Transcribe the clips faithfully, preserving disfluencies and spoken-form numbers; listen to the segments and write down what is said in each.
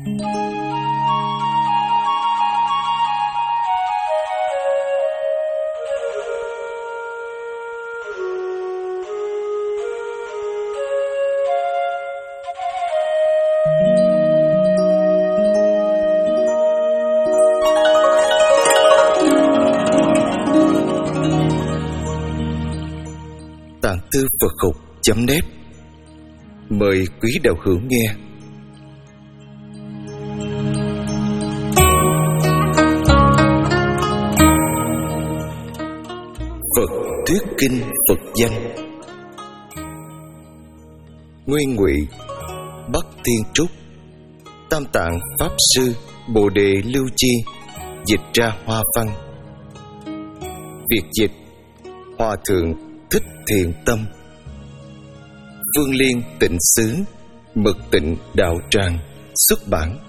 Tạng Tư Phật Học chấm net mời quý đạo hữu nghe. Phật thuyết kinh Phật danh. Nguyên Ngụy Bắc Thiên Trúc, Tam Tạng Pháp Sư Bồ Đề Lưu Chi dịch ra hoa văn. Việt dịch Hòa Thượng Thích Thiện Tâm. Phương Liên Tịnh Xứ Mật Tịnh Đạo Tràng xuất bản.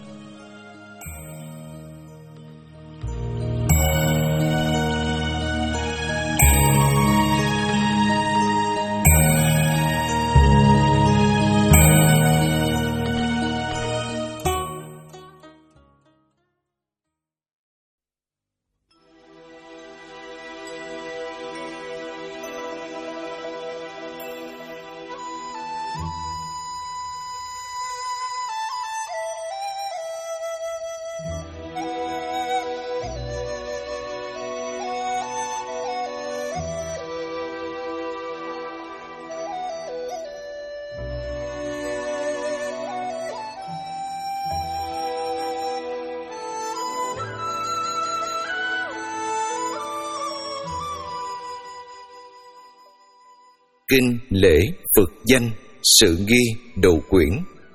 Kinh lễ Phật danh sự ghi đầu quyển.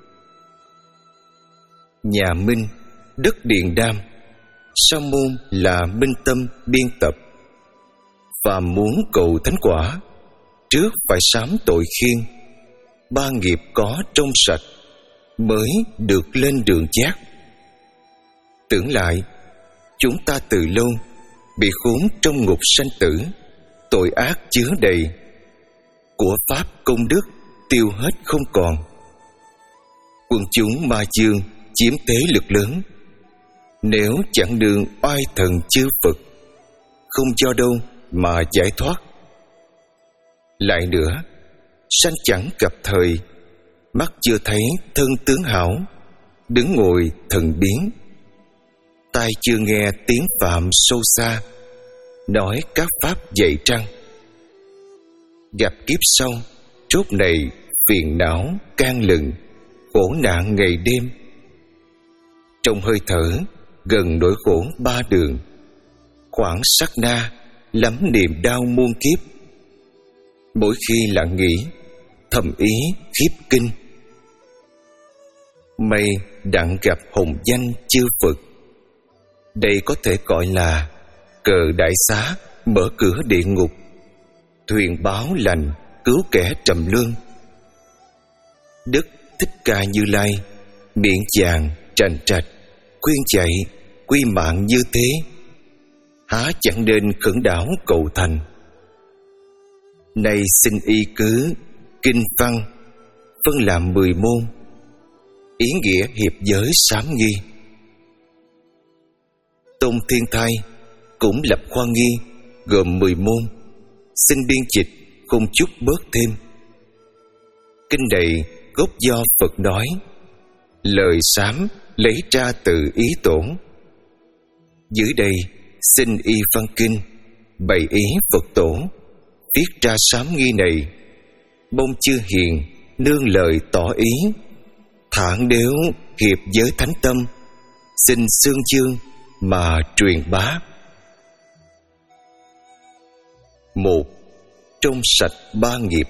Nhà Minh, đất Điền Đam, sa môn là Minh Tâm biên tập. Phàm muốn cầu thánh quả, trước phải sám tội khiên. Ba nghiệp có trong sạch, mới được lên đường giác. Tưởng lại, chúng ta từ lâu bị khốn trong ngục sanh tử, tội ác chứa đầy, của pháp công đức tiêu hết không còn. Quân chúng ma dương chiếm thế lực lớn, nếu chẳng đường oai thần chư Phật, không cho đâu mà giải thoát. Lại nữa, sanh chẳng gặp thời, mắt chưa thấy thân tướng hảo, đứng ngồi thần biến. Tai chưa nghe tiếng phạm sâu xa, nói các pháp dạy trăng. Gặp kiếp sau, chốt này phiền não can lừng, khổ nạn ngày đêm. Trong hơi thở gần nỗi khổ ba đường, khoảng sát na lắm niềm đau muôn kiếp. Mỗi khi lặng nghĩ, thầm ý khiếp kinh. May đặng gặp hồng danh chư Phật, đây có thể gọi là cờ đại xá mở cửa địa ngục, thuyền báo lành cứu kẻ trầm lương. Đức Thích Ca Như Lai miệng chàng trành trạch khuyên chạy quy mạng như thế, há chẳng nên khẩn đảo cầu thành. Nay xin y cứ kinh văn phân làm mười môn, ý nghĩa hiệp giới sám nghi. Tôn Thiên Thai cũng lập khoa nghi gồm mười môn, xin biên dịch không chút bớt thêm. Kinh này gốc do Phật nói, lời sám lấy ra từ ý tổ. Dưới đây xin y văn kinh bày ý Phật tổ viết ra sám nghi này, mong chư hiền nương lời tỏ ý, thản đếu hiệp giới thánh tâm, xin xương dương mà truyền bá. Một, trong sạch ba nghiệp.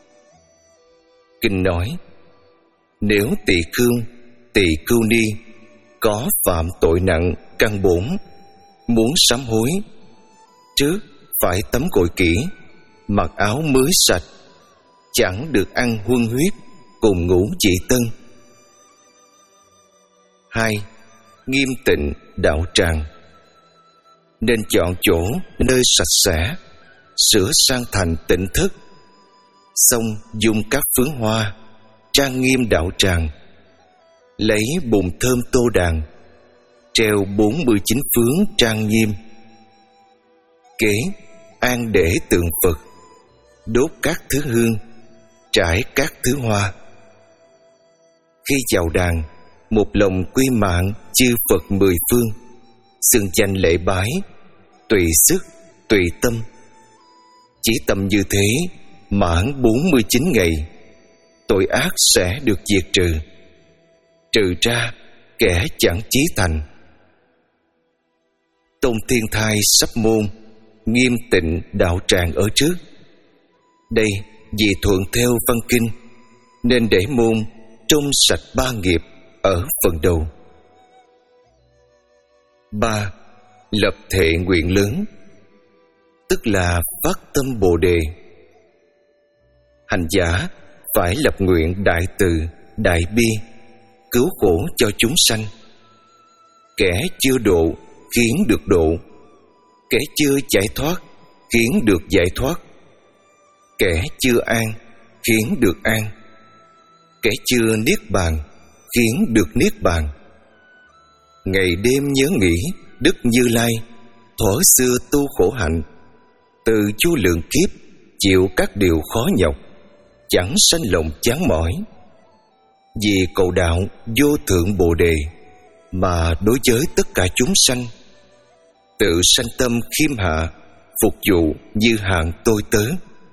Kinh nói, nếu tỳ khưu, tỳ khưu ni có phạm tội nặng căn bổn, muốn sám hối, trước phải tắm gội kỹ, mặc áo mới sạch, chẳng được ăn huân huyết cùng ngủ dị tân. Hai, nghiêm tịnh đạo tràng. Nên chọn chỗ nơi sạch sẽ, sửa sang thành tịnh thất, xong dùng các phướng hoa trang nghiêm đạo tràng, lấy bùn thơm tô đàn, treo bốn mươi chín phướng trang nghiêm. Kế an để tượng Phật, đốt các thứ hương, trải các thứ hoa. Khi chào đàn, một lòng quy mạng chư Phật mười phương, xưng danh lễ bái, tùy sức, tùy tâm. Chỉ tầm như thế, mãn bốn mươi chín ngày, tội ác sẽ được diệt trừ. Trừ ra kẻ chẳng chí thành. Tôn Thiên Thai sắp môn, nghiêm tịnh đạo tràng ở trước. Đây vì thuận theo văn kinh, nên để môn trong sạch ba nghiệp ở phần đầu. Ba. Lập thệ nguyện lớn, tức là phát tâm Bồ Đề. Hành giả phải lập nguyện đại từ, đại bi, cứu khổ cho chúng sanh. Kẻ chưa độ khiến được độ, kẻ chưa giải thoát khiến được giải thoát, kẻ chưa an khiến được an, kẻ chưa niết bàn khiến được niết bàn. Ngày đêm nhớ nghĩ Đức Như Lai, thuở xưa tu khổ hạnh, từ chu lượng kiếp chịu các điều khó nhọc, chẳng sanh lòng chán mỏi. Vì cầu đạo vô thượng Bồ Đề, mà đối với tất cả chúng sanh, tự sanh tâm khiêm hạ, phục vụ như hạng tôi tớ.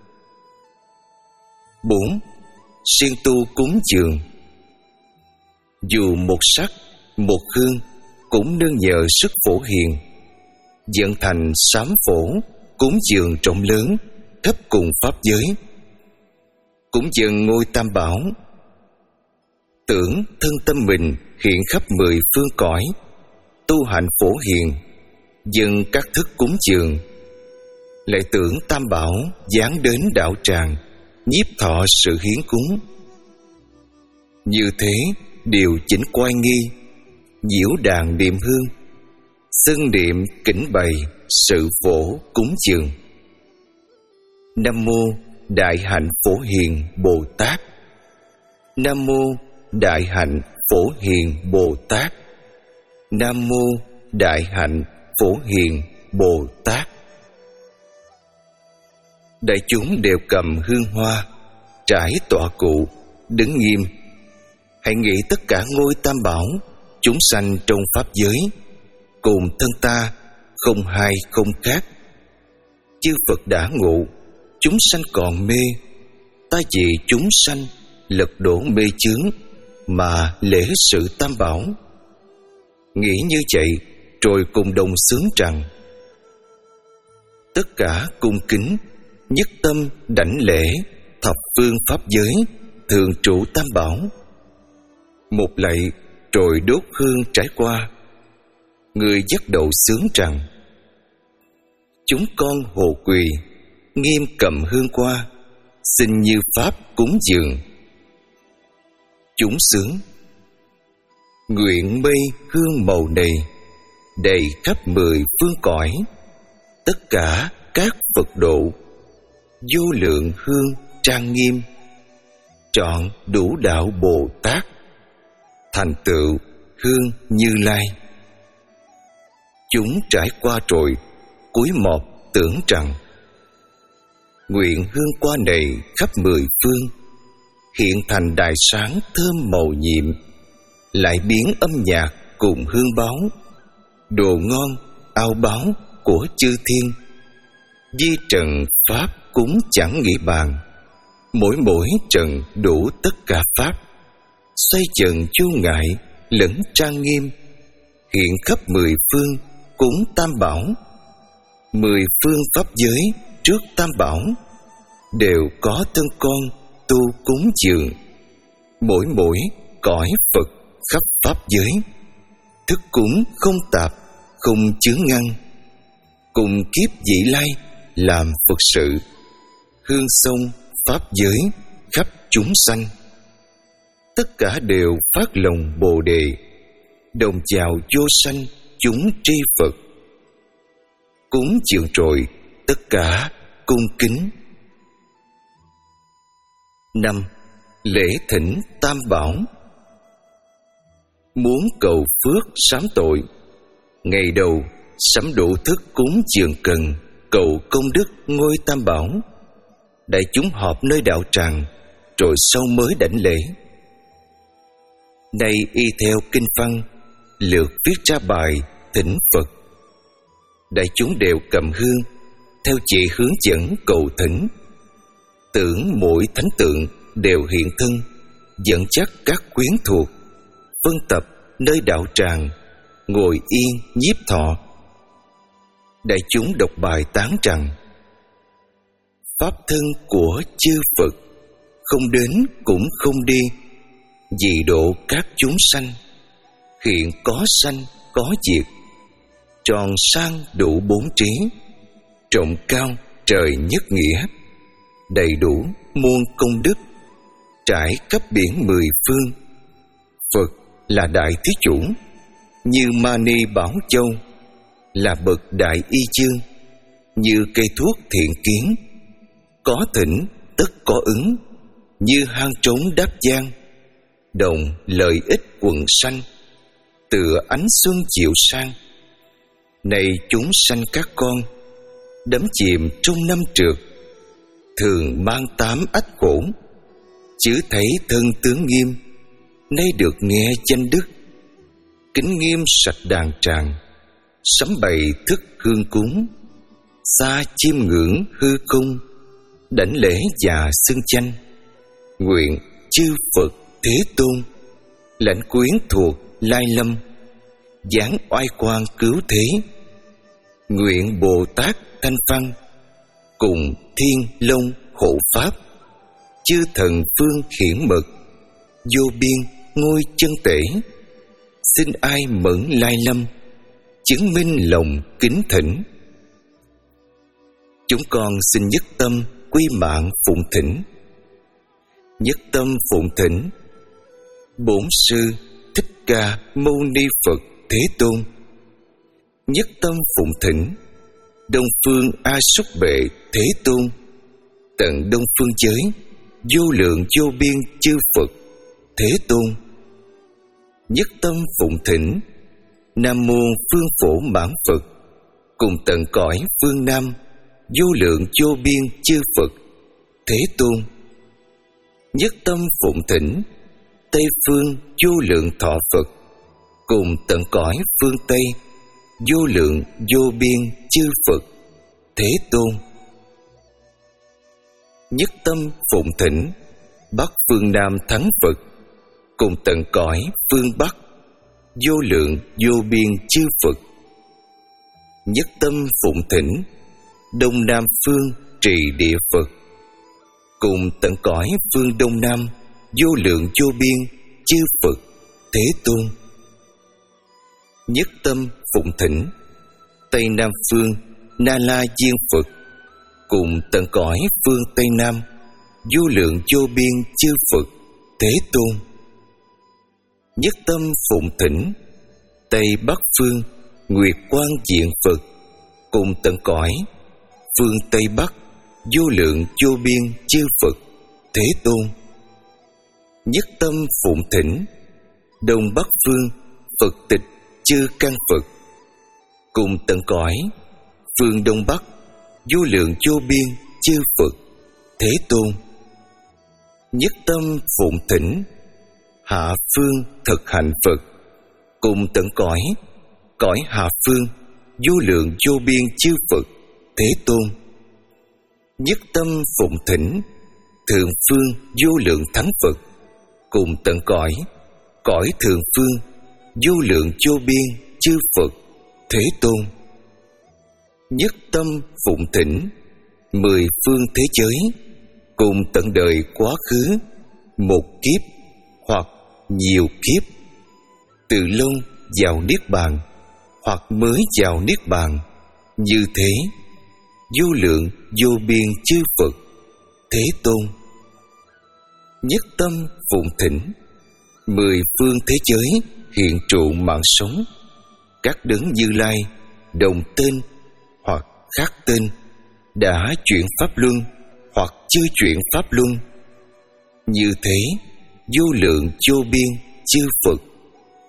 Bốn. Siêng tu cúng dường. Dù một sắc, một hương, cũng nương nhờ sức phổ hiền, dẫn thành sám phổ, cúng dường rộng lớn, khắp cùng pháp giới. Cúng dường ngôi Tam Bảo, tưởng thân tâm mình hiện khắp mười phương cõi, tu hạnh phổ hiền, dâng các thức cúng dường. Lại tưởng Tam Bảo giáng đến đạo tràng, nhiếp thọ sự hiến cúng. Như thế điều chỉnh quay nghi, nhiễu đàn niệm hương, xưng niệm kính bày sự phổ cúng dường. Nam mô Đại Hạnh Phổ Hiền Bồ Tát. Nam mô Đại Hạnh Phổ Hiền Bồ Tát. Nam mô Đại Hạnh Phổ Hiền Bồ Tát. Đại chúng đều cầm hương hoa, trải tọa cụ, đứng nghiêm. Hãy nghĩ tất cả ngôi Tam Bảo, chúng sanh trong pháp giới, cùng thân ta không hai không khác. Chư Phật đã ngộ, chúng sanh còn mê, ta vì chúng sanh lật đổ mê chướng mà lễ sự Tam Bảo. Nghĩ như vậy rồi cùng đồng xướng rằng: tất cả cung kính, nhất tâm đảnh lễ thập phương pháp giới, thường trụ Tam Bảo. Một lạy rồi đốt hương trải qua. Người dắt đầu xướng rằng: chúng con hồ quỳ, nghiêm cầm hương qua, xin như pháp cúng dường. Chúng xướng: nguyện mây hương màu này, đầy khắp mười phương cõi, tất cả các Phật độ, vô lượng hương trang nghiêm, trọn đủ đạo Bồ Tát, thành tựu hương Như Lai. Chúng trải qua rồi, cúi mọt tưởng rằng: nguyện hương qua này khắp mười phương, hiện thành đại sáng thơm màu nhiệm, lại biến âm nhạc cùng hương báo, đồ ngon ao báo của chư thiên. Di trần pháp cúng chẳng nghĩ bàn, mỗi mỗi trần đủ tất cả pháp, xoay trần chu ngại lẫn trang nghiêm, hiện khắp mười phương cúng Tam Bảo. Mười phương pháp giới trước Tam Bảo, đều có thân con tu cúng dường, mỗi mỗi cõi Phật khắp pháp giới, thức cúng không tạp, không chướng ngăn, cùng kiếp vị lai làm Phật sự, hương sông pháp giới khắp chúng sanh. Tất cả đều phát lòng Bồ Đề, đồng chào vô sanh chúng tri Phật. Cúng dường rồi tất cả cung kính. Năm. Lễ thỉnh Tam Bảo. muốn cầu phước sám tội. Ngày đầu sắm đủ thức cúng dường cần, cầu công đức ngôi Tam Bảo. Đại chúng họp nơi đạo tràng, rồi sau mới đảnh lễ. Nay y theo kinh văn, lượt viết ra bài thỉnh Phật. Đại chúng đều cầm hương, theo chỉ hướng dẫn cầu thỉnh. Tưởng mỗi thánh tượng đều hiện thân, dẫn dắt các quyến thuộc, phân tập nơi đạo tràng, ngồi yên nhiếp thọ. Đại chúng đọc bài tán rằng: pháp thân của chư Phật, không đến cũng không đi, vì độ các chúng sanh. Hiện có sanh có diệt, tròn sang đủ bốn trí, rộng cao trời nhất nghĩa, đầy đủ muôn công đức, trải khắp biển mười phương. Phật là đại thí chủ, như Mani Bảo Châu, là bậc đại y chương, như cây thuốc thiện kiến. Có thỉnh tất có ứng, như hang trống đáp giang, đồng lợi ích quần sanh, tựa ánh xuân dịu sang. Này chúng sanh các con, đắm chìm trong năm trượt, thường mang tám ách khổ, chứ thấy thân tướng nghiêm, nay được nghe danh đức. Kính nghiêm sạch đàn tràng, sắm bày thức hương cúng, xa chiêm ngưỡng hư cung, đảnh lễ và xưng danh. Nguyện chư Phật Thế Tôn, lãnh quyến thuộc lai lâm, giáng oai quang cứu thế. Nguyện Bồ Tát Thanh Văn, cùng Thiên Long hộ pháp, chư thần phương hiển mật, vô biên ngôi chân tể. Xin ai mẫn lai lâm, chứng minh lòng kính thỉnh. Chúng con xin nhất tâm quy mạng phụng thỉnh. Nhất tâm phụng thỉnh Bổn Sư Thích Ca Mâu Ni Phật Thế Tôn. Nhất tâm phụng thỉnh Đông Phương A Súc Bệ Thế Tôn. Tận Đông Phương giới, vô lượng vô biên chư Phật Thế Tôn. Nhất tâm phụng thỉnh Nam Mô Phương Phổ Mãn Phật, cùng tận cõi phương Nam, vô lượng vô biên chư Phật Thế Tôn. Nhất tâm phụng thỉnh Tây Phương vô lượng thọ Phật, cùng tận cõi phương Tây, vô lượng vô biên chư Phật Thế Tôn. Nhất tâm phụng thỉnh Bắc phương Nam thắng Phật, cùng tận cõi phương Bắc, vô lượng vô biên chư Phật. Nhất tâm phụng thỉnh Đông Nam phương trì địa Phật, cùng tận cõi phương Đông Nam, vô lượng vô biên chư Phật Thế Tôn. Nhất tâm phụng thỉnh Tây Nam phương Na La Diên Phật, cùng tận cõi phương Tây Nam, vô lượng vô biên chư Phật Thế Tôn. Nhất tâm phụng thỉnh Tây Bắc phương Nguyệt Quang Diện Phật, cùng tận cõi phương Tây Bắc, vô lượng vô biên chư Phật Thế Tôn. Nhất tâm phụng thỉnh Đông Bắc phương Phật Tịch Chư Căn Phật, cùng tận cõi phương Đông Bắc, vô lượng vô biên chư Phật Thế Tôn. Nhất tâm phụng thỉnh Hạ phương Thực Hành Phật, cùng tận cõi cõi hạ phương, vô lượng vô biên chư Phật Thế Tôn. Nhất tâm phụng thỉnh Thượng phương vô lượng Thánh Phật, cùng tận cõi cõi thượng phương, vô lượng vô biên chư Phật Thế Tôn. Nhất tâm phụng thỉnh mười phương thế giới, cùng tận đời quá khứ, một kiếp hoặc nhiều kiếp, từ lâu vào niết bàn hoặc mới vào niết bàn, như thế vô lượng vô biên chư Phật Thế Tôn. Nhất tâm phụng thỉnh mười phương thế giới hiện trụ mạng sống, các đấng Như Lai đồng tên hoặc khác tên, đã chuyển pháp luân hoặc chưa chuyển pháp luân, như thế vô lượng vô biên chư Phật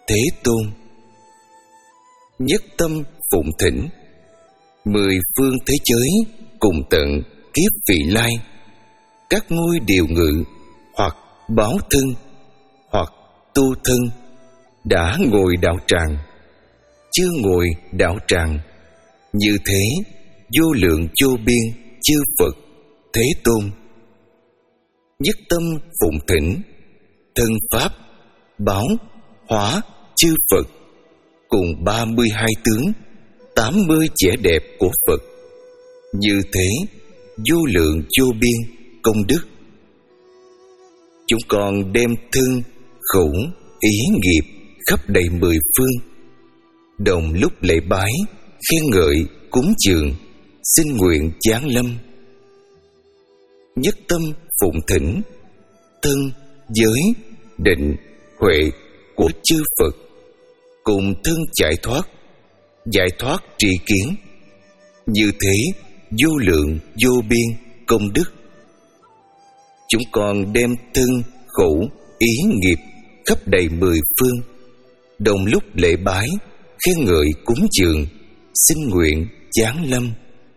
Thế Tôn. Nhất tâm phụng thỉnh, mười phương thế giới cùng tận kiếp vị lai, các ngôi điều ngự hoặc báo thân hoặc tu thân, đã ngồi đạo tràng, chưa ngồi đạo tràng, như thế vô lượng vô biên chư Phật Thế Tôn. Nhất tâm phụng thỉnh, thân pháp báo hóa chư Phật, cùng ba mươi hai tướng, tám mươi vẻ đẹp của Phật, như thế vô lượng vô biên công đức. Chúng con đem thân khẩu ý nghiệp khắp đầy mười phương, đồng lúc lễ bái khen ngợi cúng dường, xin nguyện giáng lâm. Nhất tâm phụng thỉnh, thân giới định huệ của chư Phật, cùng thân giải thoát, giải thoát tri kiến, như thế vô lượng vô biên công đức. Chúng con đem thân khẩu ý nghiệp khắp đầy mười phương, đồng lúc lễ bái khen ngợi cúng dường, xin nguyện giáng lâm.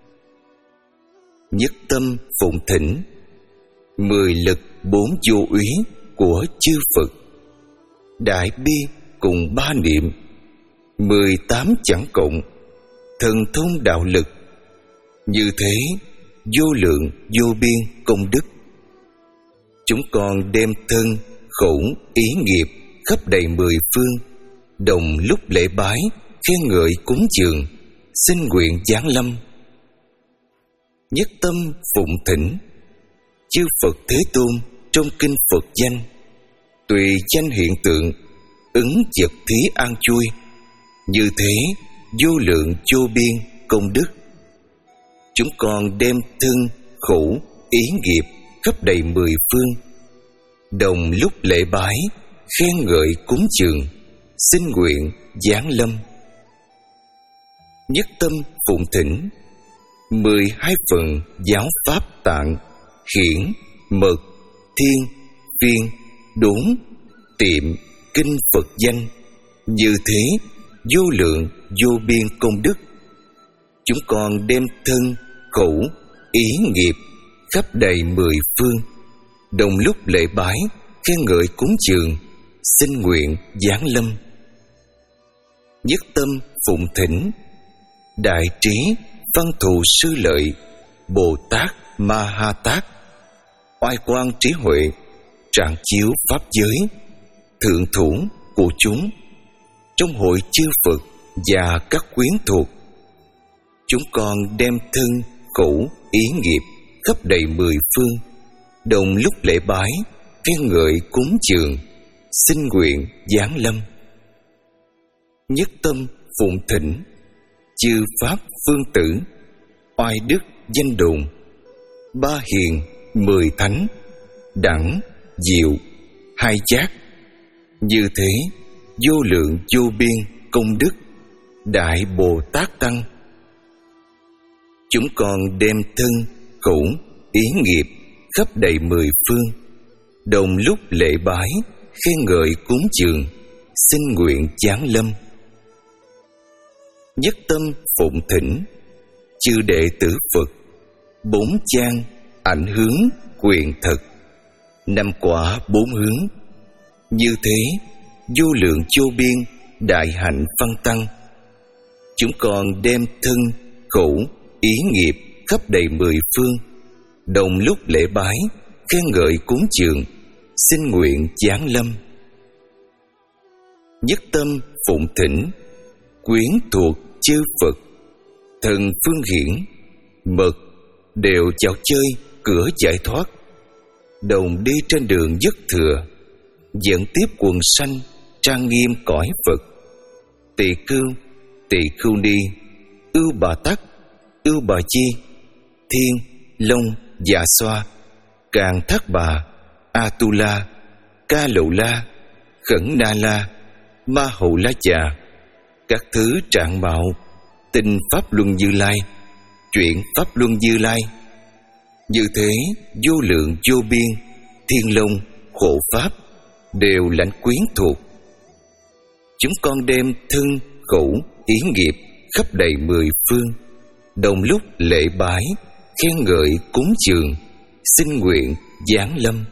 Nhất tâm phụng thỉnh, mười lực bốn vô úy của chư Phật, đại bi cùng ba niệm, mười tám chẳng cộng, thần thông đạo lực, như thế vô lượng vô biên công đức. Chúng con đem thân khẩu ý nghiệp khắp đầy mười phương, đồng lúc lễ bái khen ngợi cúng dường, xin nguyện giáng lâm. Nhất tâm phụng thỉnh, chư Phật Thế Tôn trong kinh Phật danh, tùy danh hiện tượng, ứng vật thí an chui, như thế vô lượng vô biên công đức. Chúng con đem thân khẩu ý nghiệp khắp đầy mười phương, đồng lúc lễ bái khen ngợi cúng dường, xin nguyện giáng lâm. Nhất tâm phụng thỉnh, mười hai phần giáo pháp tạng, khiển mật thiên viên đốn tiệm kinh Phật danh, như thế vô lượng vô biên công đức. Chúng con đem thân khẩu ý nghiệp khắp đầy mười phương, đồng lúc lễ bái khen ngợi cúng dường, xin nguyện giáng lâm. Nhất tâm phụng thỉnh, đại trí văn thù sư lợi Bồ Tát Ma Ha Tát, oai quang trí huệ trạng chiếu pháp giới, thượng thủ của chúng, trong hội chư Phật và các quyến thuộc. Chúng con đem thân khẩu ý nghiệp khắp đầy mười phương, đồng lúc lễ bái khen ngợi cúng dường, xin nguyện giáng lâm. Nhất tâm phụng thỉnh, chư pháp phương tử, oai đức danh đồn, ba hiền mười thánh, đẳng diệu hai giác, như thế vô lượng vô biên công đức. Đại Bồ Tát Tăng, chúng con đem thân khẩu ý nghiệp khắp đầy mười phương, đồng lúc lễ bái khen ngợi cúng dường, xin nguyện giáng lâm. Nhất tâm phụng thỉnh, chư đệ tử Phật, bốn chan ảnh hướng quyền thật, năm quả bốn hướng, như thế vô lượng vô biên đại hạnh văn tăng. Chúng con đem thân khẩu ý nghiệp khắp đầy mười phương, đồng lúc lễ bái khen ngợi cúng dường, xin nguyện giáng lâm. Nhất tâm phụng thỉnh, quyến thuộc chư Phật, thần phương hiển mật đều chào chơi cửa giải thoát, đồng đi trên đường nhất thừa, dẫn tiếp quần sanh trang nghiêm cõi Phật. Tỳ khưu, tỳ khưu ni, ưu bà tắc, ưu bà chi, thiên long dạ xoa, càng thác bà, Atula, Ca Lậu La, Khẩn Na La, Ma Hậu La Già, các thứ trạng mạo, tinh pháp luân Như Lai, chuyện pháp luân Như Lai, như thế vô lượng vô biên thiên long hộ pháp đều lãnh quyến thuộc. chúng con đem thân khẩu ý nghiệp khắp đầy mười phương, đồng lúc lễ bái khen ngợi cúng dường, xin nguyện giáng lâm.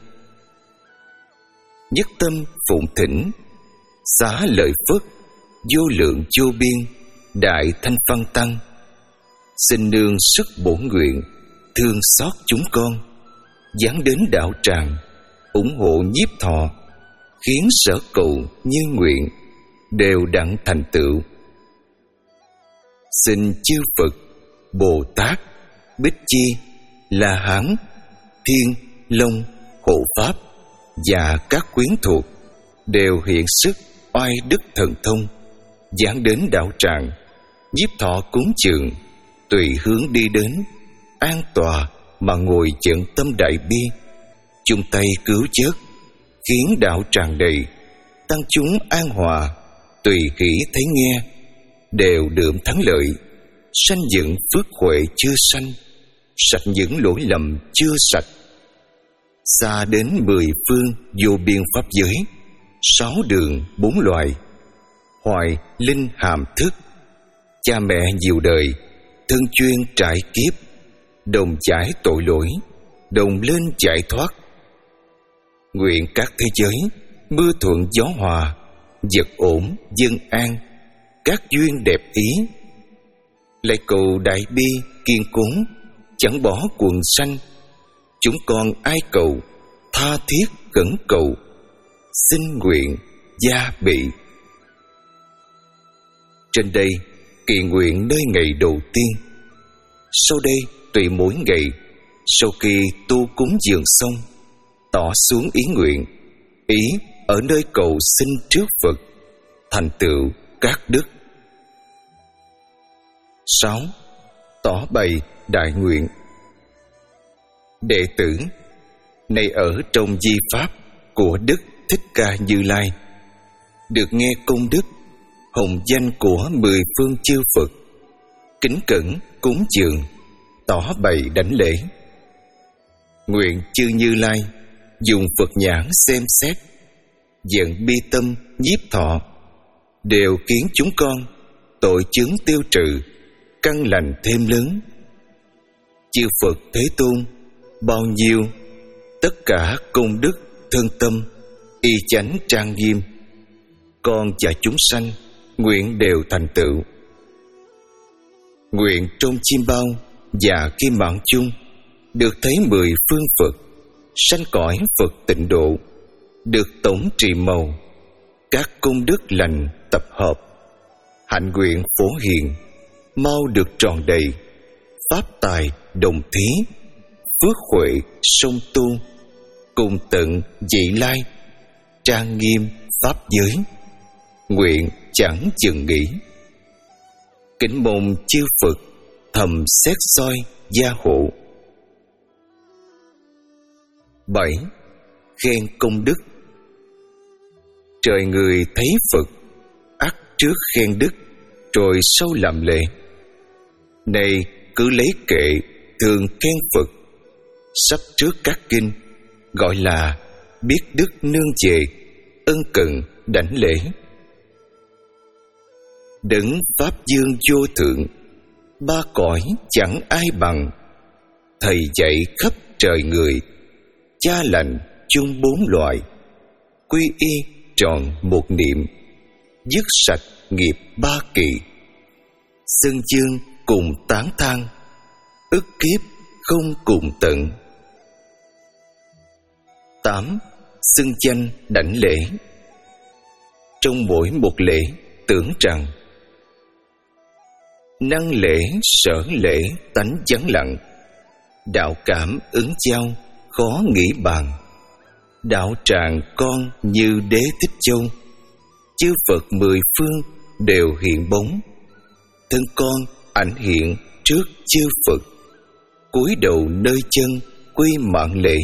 Nhất tâm phụng thỉnh, xá lợi Phất vô lượng vô biên đại thanh văn tăng, xin nương sức bổn nguyện thương xót chúng con, giáng đến đạo tràng ủng hộ nhiếp thọ, khiến sở cầu như nguyện đều đặng thành tựu. Xin chư Phật, Bồ Tát, Bích Chi, La Hán, Thiên, Long, Hộ Pháp và các quyến thuộc đều hiện sức oai đức thần thông, giáng đến đạo tràng nhiếp thọ cúng dường, tùy hướng đi đến, an tọa mà ngồi trận tâm đại bi, chung tay cứu vớt, khiến đạo tràng đầy, tăng chúng an hòa, tùy hỷ thấy nghe, đều đượm thắng lợi, sanh dựng phước huệ chưa sanh, sạch những lỗi lầm chưa sạch, xa đến mười phương vô biên pháp giới, sáu đường bốn loài, hoài linh hàm thức, cha mẹ nhiều đời, thân chuyên trải kiếp, đồng trải tội lỗi, đồng lên giải thoát. Nguyện các thế giới mưa thuận gió hòa, vật ổn dân an, các duyên đẹp ý. Lại cầu đại bi kiên cố, chẳng bỏ quần sanh, chúng con ai cầu tha thiết khẩn cầu, xin nguyện gia bị. Trên đây kỳ nguyện nơi ngày đầu tiên. Sau đây tùy mỗi ngày, sau khi tu cúng dường xong, tỏ xuống ý nguyện, ý ở nơi cầu xin trước Phật, thành tựu các đức. Sáu. Tỏ bày đại nguyện. Đệ tử này ở trong di pháp của Đức Thích Ca Như Lai, được nghe công đức hồng danh của mười phương chư Phật, kính cẩn cúng dường, tỏ bày đảnh lễ. Nguyện chư Như Lai dùng Phật nhãn xem xét, dẫn bi tâm nhiếp thọ, đều khiến chúng con tội chướng tiêu trừ, căn lành thêm lớn. Chư Phật Thế Tôn bao nhiêu, tất cả công đức thân tâm y chánh trang nghiêm, con và chúng sanh nguyện đều thành tựu. Nguyện trong chim bao và kim mạng chung được thấy mười phương Phật, sanh cõi Phật tịnh độ, được tổng trì màu, các công đức lành tập hợp, hạnh nguyện phổ hiện, mau được tròn đầy, pháp tài đồng thí, phước huệ song tu, cùng tận vị lai, trang nghiêm pháp giới, nguyện chẳng chừng nghỉ. Kính mong chư Phật thầm xét soi gia hộ. Bảy. Khen công đức. Trời người thấy Phật, ắt trước khen đức, rồi sau làm lễ. Này cứ lấy kệ thường khen Phật, sắp trước các kinh, gọi là biết đức nương về, ân cần đảnh lễ. Đấng pháp dương vô thượng, ba cõi chẳng ai bằng, thầy dạy khắp trời người, cha lành chung bốn loài, quy y tròn một niệm, dứt sạch nghiệp ba kỳ, xưng chương cùng tán thang, ức kiếp không cùng tận. Tám. Xưng danh đảnh lễ. Trong mỗi một lễ tưởng rằng năng lễ sở lễ tánh vắng lặng, đạo cảm ứng giao khó nghĩ bàn, đạo tràng con như Đế Thích Châu, chư Phật mười phương đều hiện bóng, thân con ảnh hiện trước chư Phật, cúi đầu nơi chân quy mạng lễ.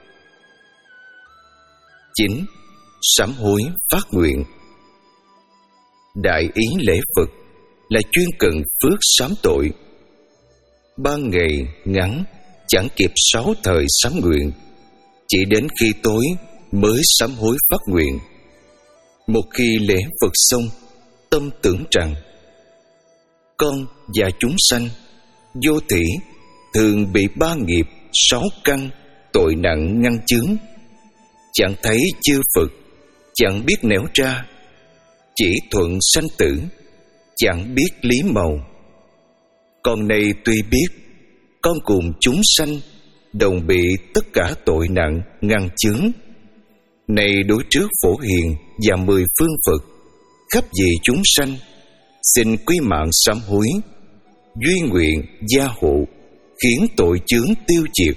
Chín. Sám hối phát nguyện. Đại ý lễ Phật là chuyên cần phước sám tội. Ban ngày ngắn chẳng kịp sáu thời sám nguyện, chỉ đến khi tối mới sám hối phát nguyện. Một khi lễ Phật xong, tâm tưởng rằng con và chúng sanh vô thỉ thường bị ba nghiệp sáu căn tội nặng ngăn chướng, chẳng thấy chư Phật, chẳng biết nẻo ra, chỉ thuận sanh tử, chẳng biết lý màu. Con này tuy biết, con cùng chúng sanh đồng bị tất cả tội nặng ngăn chướng. Này đối trước Phổ Hiền và mười phương Phật, khắp vì chúng sanh, xin quý mạng sám hối, duy nguyện gia hộ, khiến tội chướng tiêu diệt.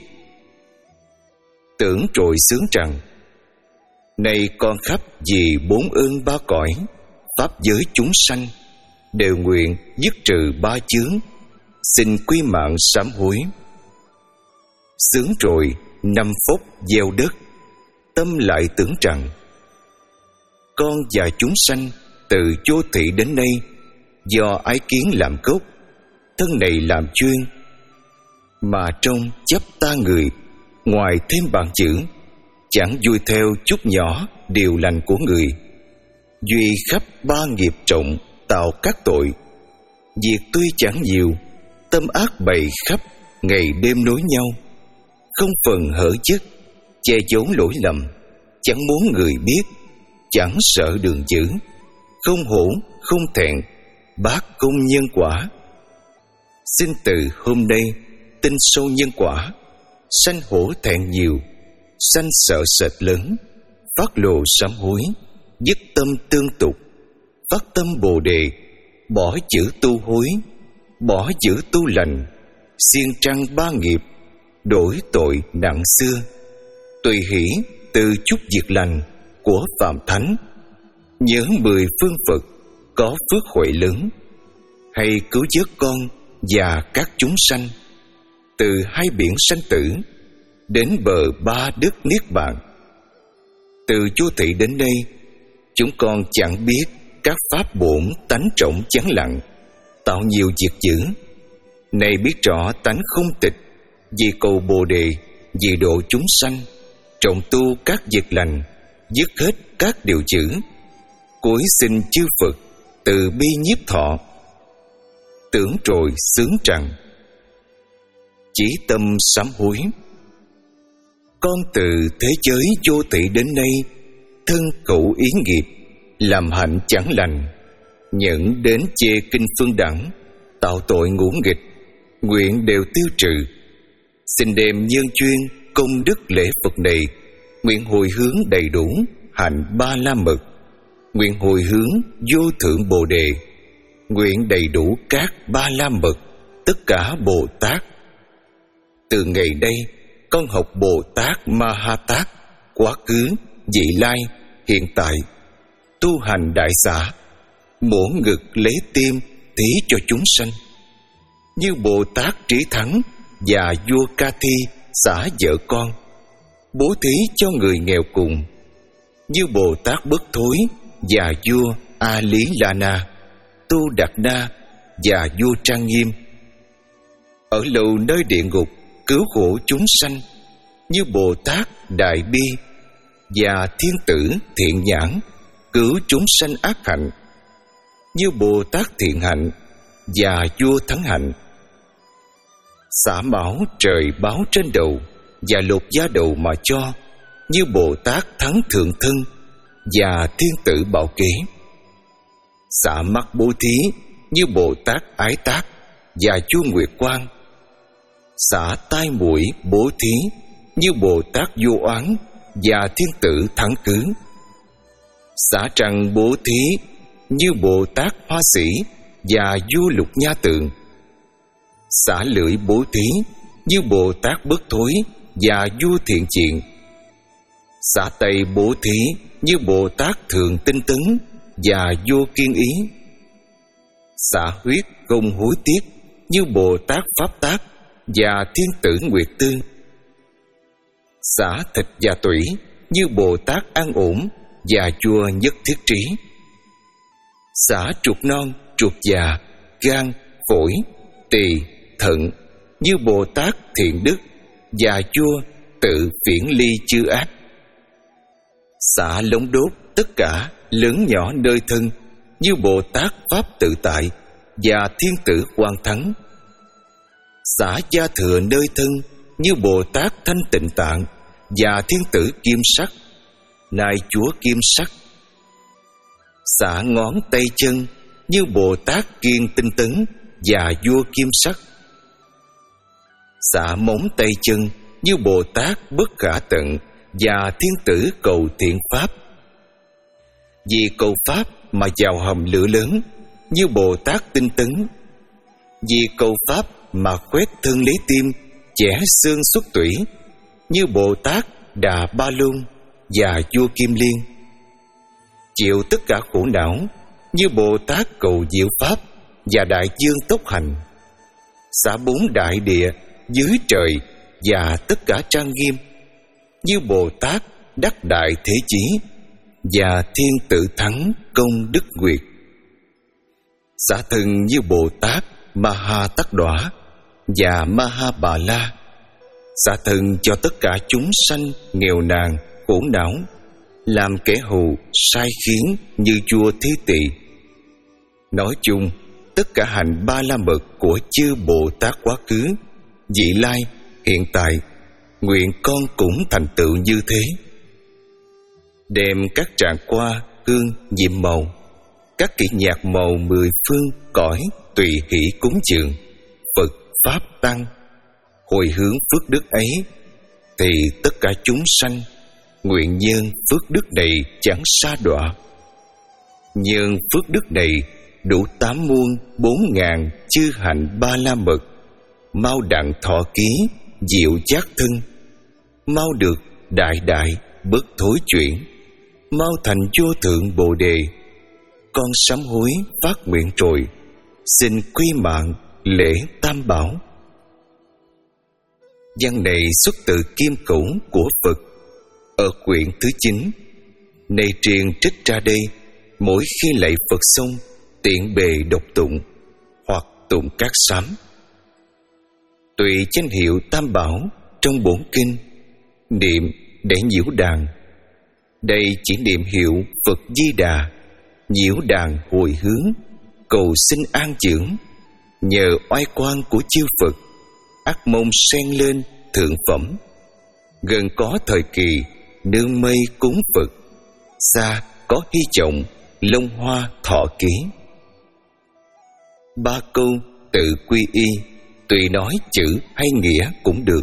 Tưởng trội xướng rằng, này con khắp vì bốn ơn ba cõi, pháp giới chúng sanh, đều nguyện dứt trừ ba chướng, xin quý mạng sám hối. Xướng rồi năm phốc gieo đất, tâm lại tưởng rằng, con và chúng sanh từ vô thị đến nay, do ái kiến làm gốc, thân này làm chuyên, mà trong chấp ta người, ngoài thêm bạn chữ, chẳng vui theo chút nhỏ điều lành của người. Duy khắp ba nghiệp trọng tạo các tội, việc tuy chẳng nhiều, tâm ác bày khắp, ngày đêm nối nhau, không phần hở dứt, che giấu lỗi lầm, chẳng muốn người biết, chẳng sợ đường dữ, không hổ không thẹn, bác công nhân quả. Xin từ hôm nay tin sâu nhân quả, sanh hổ thẹn nhiều, sanh sợ sệt lớn, phát lộ sám hối, dứt tâm tương tục, phát tâm Bồ Đề, bỏ chữ tu hối, bỏ chữ tu lành, siêng trăng ba nghiệp, đổi tội nặng xưa, tùy hỷ từ chút việc lành của Phạm Thánh, nhớ mười phương Phật có phước huệ lớn, hay cứu vớt con và các chúng sanh từ hai biển sanh tử đến bờ ba đức niết bàn. Từ vô thị đến nay, chúng con chẳng biết các pháp bổn tánh trọng chán lặng, tạo nhiều việc dữ. Này biết rõ tánh không tịch, vì cầu Bồ Đề, vì độ chúng sanh, trọng tu các việc lành, dứt hết các điều dữ. Cuối xin chư Phật từ bi nhiếp thọ. Tưởng rồi xướng rằng, chỉ tâm sám hối. Con từ thế giới vô thị đến nay, thân khẩu ý nghiệp, làm hạnh chẳng lành, nhận đến chê kinh phương đẳng, tạo tội ngũ nghịch, nguyện đều tiêu trừ. Xin đem nhân chuyên công đức lễ Phật này, nguyện hồi hướng đầy đủ hạnh ba la mật, nguyện hồi hướng vô thượng Bồ Đề, nguyện đầy đủ các ba la mật, tất cả Bồ Tát. Từ ngày đây, con học Bồ Tát Ma Ha Tát, quá khứ, vị lai, hiện tại, tu hành đại xả, mổ ngực lấy tim thí cho chúng sanh. Như Bồ Tát Trí Thắng và vua Ca Thi xả vợ con, bố thí cho người nghèo cùng. Như Bồ Tát Bất Thối và vua A Lý La Na, Tu Đạt Na và vua Trang Nghiêm. Ở lầu nơi địa ngục cứu khổ chúng sanh, như Bồ Tát Đại Bi và Thiên Tử Thiện Nhãn cứu chúng sanh ác hạnh. Như Bồ Tát Thiện Hạnh và vua Thắng Hạnh. Xả máu trời báo trên đầu và lột da đầu mà cho, như Bồ Tát Thắng Thượng Thân và Thiên Tử Bảo Kế. Xả mắt bố thí, như Bồ Tát Ái Tác và vua Nguyệt Quang. Xả tai mũi bố thí, như Bồ Tát Vô Oán và Thiên Tử Thắng Cứ. Xả trăng bố thí, như Bồ Tát Hoa Sĩ và vua Lục Nha Tượng. Xả lưỡi bố thí, như Bồ Tát Bất Thối và vua Thiện Chiện. Xả tay bố thí, như Bồ Tát Thượng Tinh Tấn và vua Kiên Ý. Xả huyết không hối tiếc, như Bồ Tát Pháp Tác và Thiên Tử Nguyệt Tư. Xả thịt và tủy, như Bồ Tát An Ổn và vua Nhất Thiết Trí. Xả trục non, trục già, gan, phổi, tỳ, thận, như Bồ Tát Thiện Đức và vua Tự Phiển Ly Chư Ác. Xả lống đốt tất cả lớn nhỏ nơi thân như Bồ Tát Pháp Tự Tại và Thiên Tử Quan Thắng. Xả gia thừa nơi thân như Bồ Tát Thanh Tịnh Tạng và Thiên Tử Kim Sắc, nay Chúa Kim Sắc. Xả ngón tay chân như Bồ Tát Kiên Tinh Tấn và vua Kim Sắc. Xả móng tay chân như Bồ Tát Bất Khả Tận và Thiên Tử Cầu Thiện Pháp. Vì cầu Pháp mà vào hầm lửa lớn như Bồ Tát Tinh Tấn. Vì cầu Pháp mà khoét thân lấy tim, chẻ xương xuất tủy như Bồ Tát Đà Ba Luân và vua Kim Liên. Chịu tất cả khổ não như Bồ Tát Cầu Diệu Pháp và Đại Dương Tốc Hành. Xả bốn đại địa dưới trời và tất cả trang nghiêm như Bồ Tát Đắc Đại Thế Chí và Thiên Tử Thắng Công Đức Nguyệt. Xả thân như Bồ Tát Ma Ha Tắc Đọa và Ma Ha Bà La. Xả thân cho tất cả chúng sanh nghèo nàn, khổ não, làm kẻ hù, sai khiến như vua Thế Tỳ. Nói chung, tất cả hành ba la mật của chư Bồ Tát quá khứ, vị lai, hiện tại, nguyện con cũng thành tựu như thế. Đem các tràng hoa, hương, nhiệm màu, các kỹ nhạc màu mười phương cõi tùy hỷ cúng dường Phật Pháp Tăng. Hồi hướng phước đức ấy, thì tất cả chúng sanh nguyện nhân phước đức này chẳng sa đọa. Nhân phước đức này đủ tám muôn bốn ngàn chư hạnh ba la mật, mau đặng thọ ký diệu giác thân, mau được đại đại bất thối chuyển, mau thành vô thượng bồ đề. Con sám hối phát nguyện rồi, xin quy mạng lễ tam bảo. Văn này xuất từ Kim Cẩu của Phật ở quyển thứ chín. Này truyền trích ra đây, mỗi khi lạy Phật xong tiện bề đọc tụng hoặc tụng các sám. Tùy danh hiệu tam bảo trong bổn kinh, niệm để nhiễu đàn. Đây chỉ niệm hiệu Phật Di Đà, nhiễu đàn hồi hướng, cầu xin an dưỡng. Nhờ oai quang của chư Phật, ắt mong sen lên thượng phẩm. Gần có thời kỳ nương mây cúng Phật, xa có hy vọng lông hoa thọ ký. Ba câu tự quy y, tùy nói chữ hay nghĩa cũng được.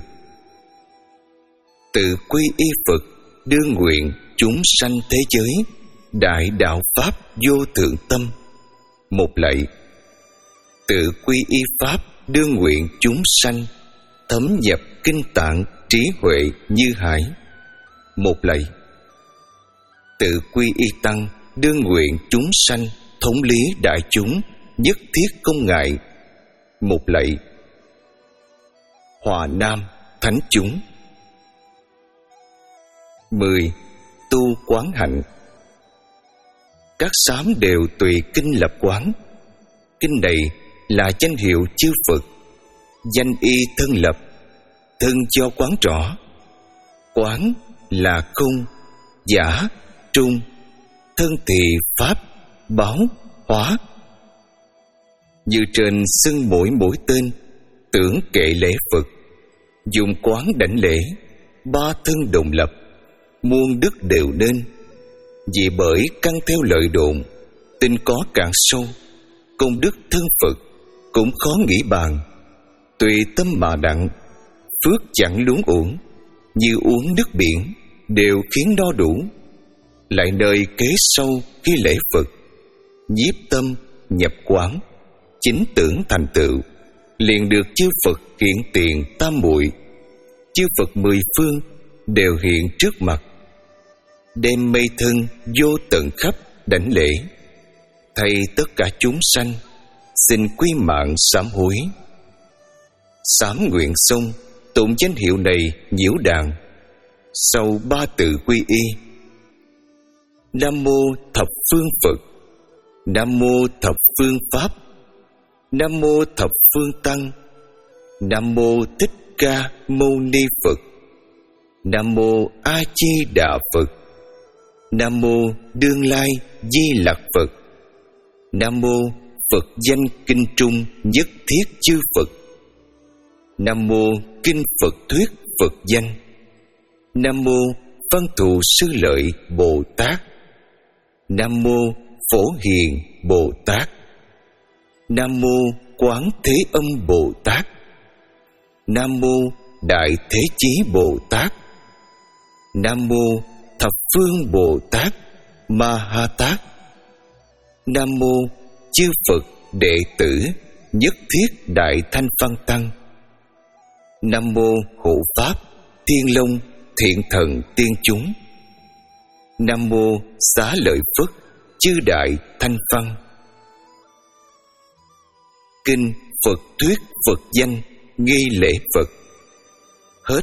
Tự quy y Phật đương nguyện chúng sanh thế giới, đại đạo pháp vô thượng tâm. Một lạy. Tự quy y pháp đương nguyện chúng sanh, thấm nhập kinh tạng trí huệ như hải. Một lạy. Tự quy y tăng đương nguyện chúng sanh, thống lý đại chúng, nhất thiết không ngại. Một lạy. Hòa nam thánh chúng. Mười. Tu quán hạnh. Các sám đều tùy kinh lập quán. Kinh này là danh hiệu chư Phật, danh y thân lập, thân cho quán rõ. Quán là không, giả, trung, thân thì pháp, báo, hóa. Như trên xưng mỗi mỗi tên, tưởng kệ lễ Phật, dùng quán đảnh lễ, ba thân đồng lập, muôn đức đều nên. Vì bởi căn theo lợi đồn, tin có càng sâu, công đức thân Phật cũng khó nghĩ bàn. Tùy tâm mà đặng, phước chẳng luống uổng, như uống nước biển đều khiến no đủ. Lại nơi kế sâu khi lễ Phật, nhiếp tâm nhập quán, chính tưởng thành tựu, liền được chư Phật hiện tiền tam muội. Chư Phật mười phương đều hiện trước mặt, đem mây thân vô tận khắp đảnh lễ. Thầy tất cả chúng sanh xin quy mạng sám hối. Sám nguyện xong tụng danh hiệu này nhiễu đàn. Sau ba tự quy y: Nam mô thập phương Phật, Nam mô thập phương Pháp, Nam mô thập phương Tăng, Nam mô Thích Ca Mâu Ni Phật, Nam mô A Di Đà Phật, Nam mô Đương Lai Di Lặc Phật. Nam mô Phật danh kinh trung nhất thiết chư Phật. Nam mô kinh Phật thuyết Phật danh. Nam mô Văn Thù Sư Lợi Bồ Tát. Nam mô Phổ Hiền Bồ Tát. Nam mô Quán Thế Âm Bồ Tát. Nam mô Đại Thế Chí Bồ Tát. Nam mô Thập Phương Bồ Tát Ma Ha Tát. Nam mô chư Phật đệ tử nhất thiết Đại Thanh Văn Tăng. Nam mô Hộ Pháp Thiên Long Thiện Thần Tiên Chúng. Nam mô Xá Lợi Phất chư Đại Thanh Văn. Kinh Phật thuyết Phật danh nghi lễ Phật. Hết.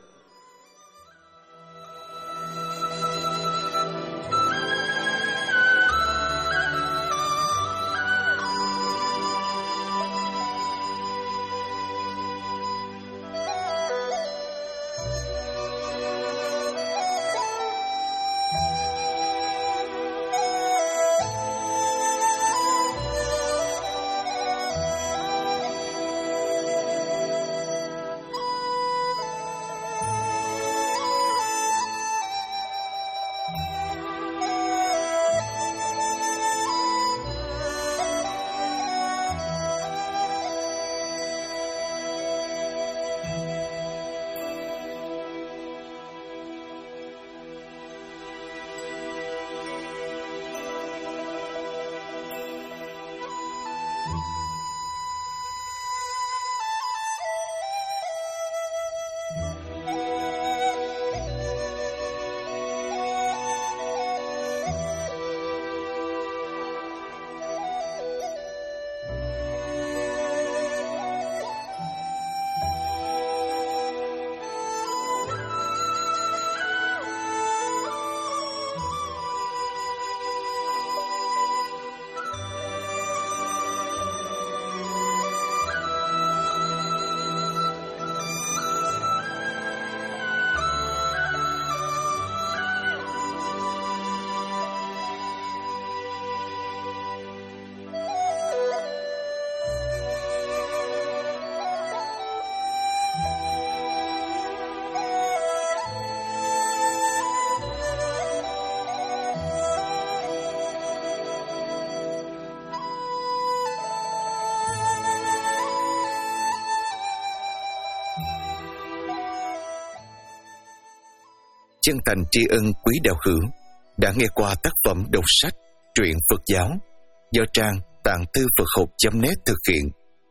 Chân thành tri ân quý đạo hữu đã nghe qua tác phẩm đọc sách truyện Phật giáo do trang tạng thư Phật học chấm net thực hiện.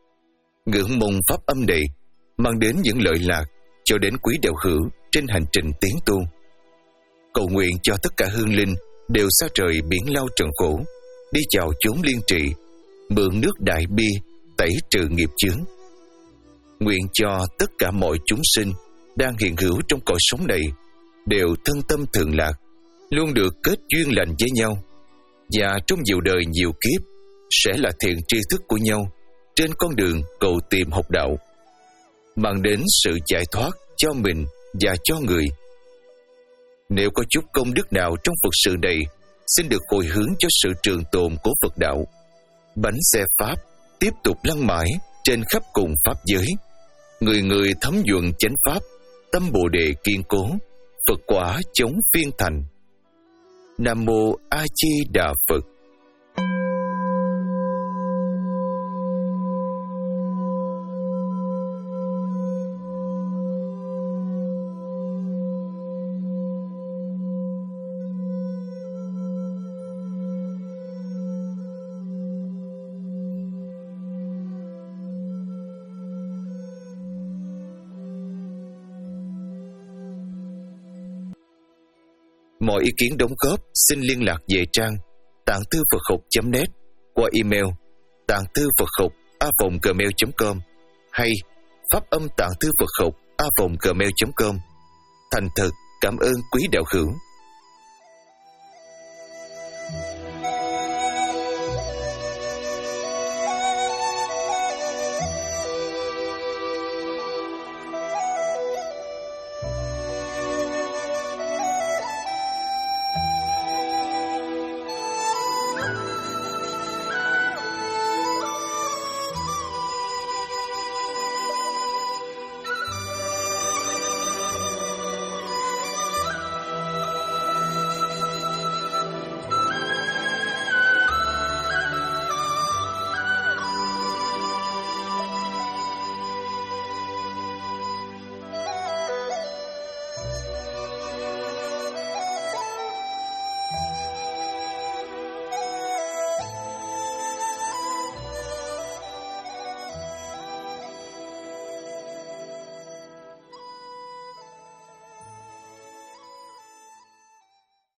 Ngưỡng mong pháp âm này mang đến những lợi lạc cho đến quý đạo hữu trên hành trình tiến tu. Cầu nguyện cho tất cả hương linh đều xa trời biển lao trần khổ, đi vào chốn liên trì, mượn nước đại bi tẩy trừ nghiệp chướng. Nguyện cho tất cả mọi chúng sinh đang hiện hữu trong cõi sống này đều thân tâm thường lạc, luôn được kết duyên lành với nhau, và trong nhiều đời nhiều kiếp sẽ là thiện tri thức của nhau trên con đường cầu tìm học đạo, mang đến sự giải thoát cho mình và cho người. Nếu có chút công đức nào trong Phật sự này, xin được hồi hướng cho sự trường tồn của Phật đạo. Bánh xe Pháp tiếp tục lăn mãi trên khắp cùng Pháp giới, người người thấm nhuận chánh Pháp, tâm Bồ Đề kiên cố, Phật quả chống phiên thành. Nam Mô A Di Đà Phật. Mọi ý kiến đóng góp xin liên lạc về trang tạng thư Phật học chấm net qua email tạng thư Phật học a vòng gmail chấm com hay pháp âm tạng thư Phật học a vòng gmail chấm com. Thành thật cảm ơn quý đạo hữu.